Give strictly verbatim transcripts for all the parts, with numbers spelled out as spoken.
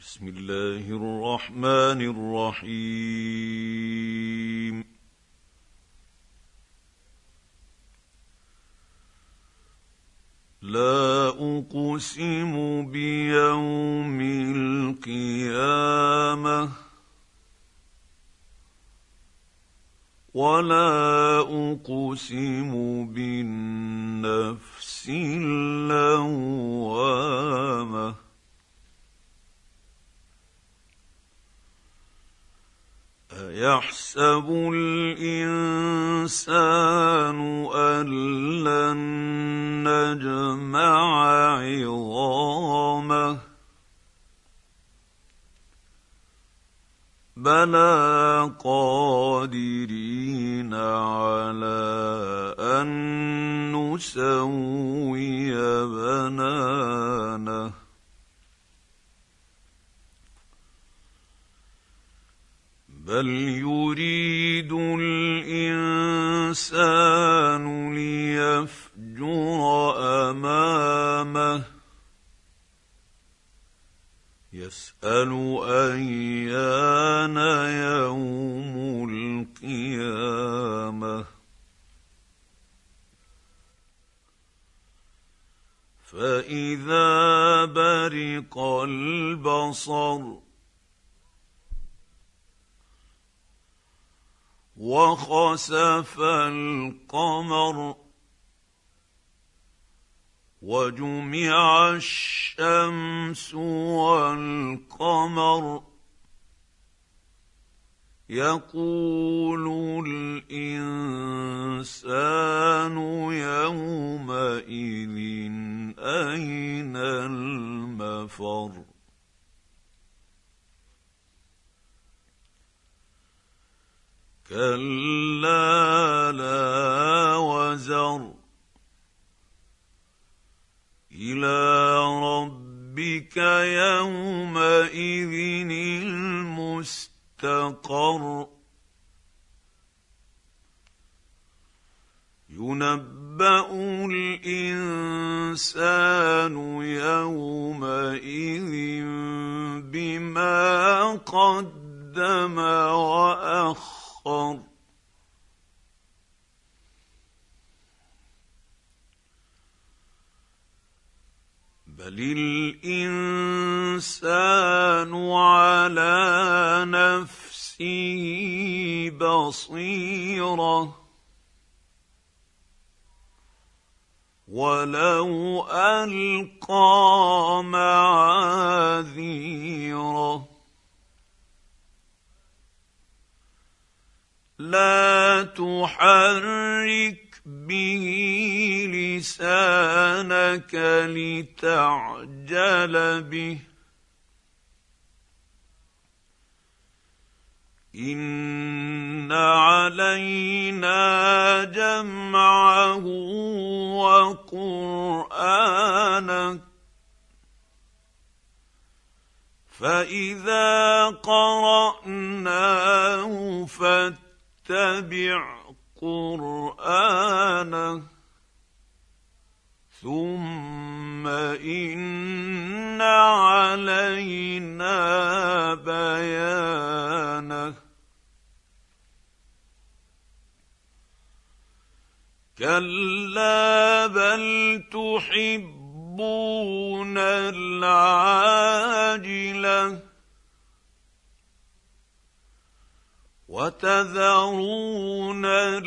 بسم الله الرحمن الرحيم. لا أقسم بيوم القيامة ولا أقسم بالنفس اللوامة أيحسب الإنسان أن لن نجمع عظامه بلى قادرين على أن نسوي بنانه بل يريد الإنسان ليفجر أمامه يسأل أيان يوم القيامة فإذا برق البصر وخسف القمر وجمع الشمس والقمر يقول الإنسان يومئذ أين المفر كلا لا وزر إلى ربك يومئذ المستقر ينبأ الإنسان يومئذ بما قدم وأخر بل الإنسان على نفسه بصيرة ولو ألقى معاذيره لا تحرك به لسانك لتعجل به إن علينا جمعه وقرآنه فإذا قرأناه فاتبع قرآنه ثم إن علينا بيانه كلا بل تحبون العاجلة وتذرون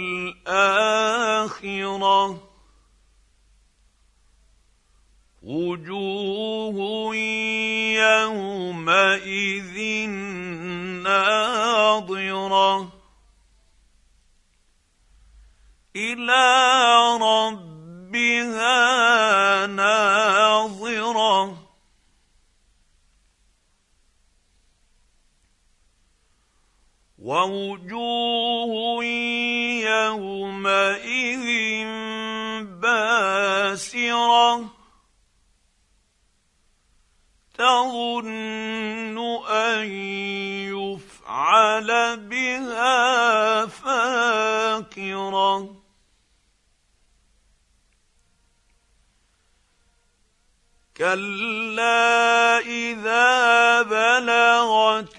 الآخرة وجوه يومئذ ناظرة إلى ربها ناظرة ووجوه يومئذ باسرة تظن أن يفعل بها فاقرة كلا إذا بلغت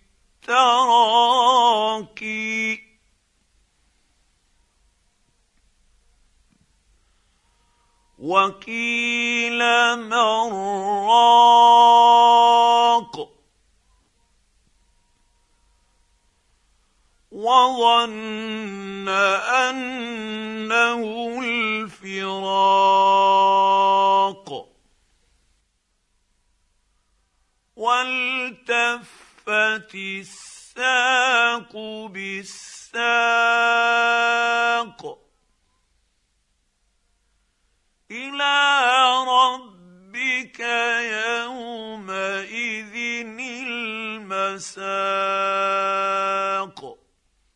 التراقي وقيل من راق وظن أنه الفراق والتفت الساق بالساق إلى ربك يومئذ المساق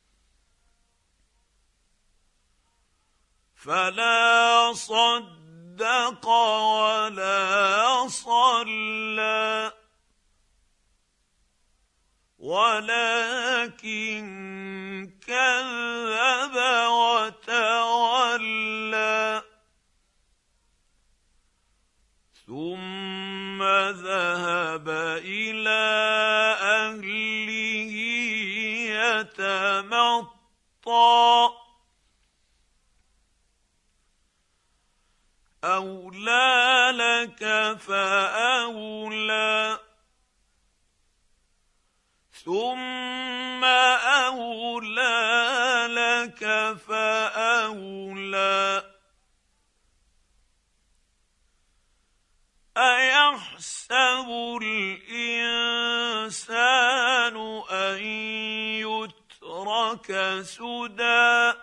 فلا صدق ولا صلى ولكن كذب وتولى ثم ذهب إلى أهله يتمطى أولى لك فأولى ثم أولى لك فأولى أيحسب الإنسان أن يترك سدى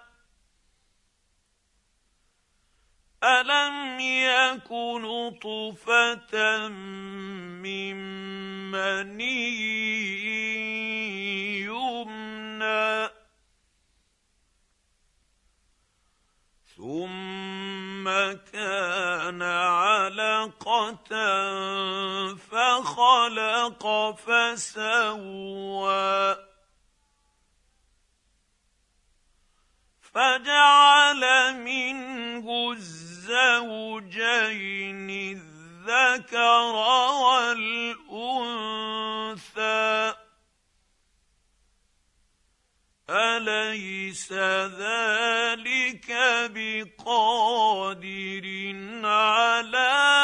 ألم يك نطفة من مني يمنى ثم كان علقة فخلق فسوى فجعل منه الزوجين الذكر والأنثى أليس ذلك بقادر على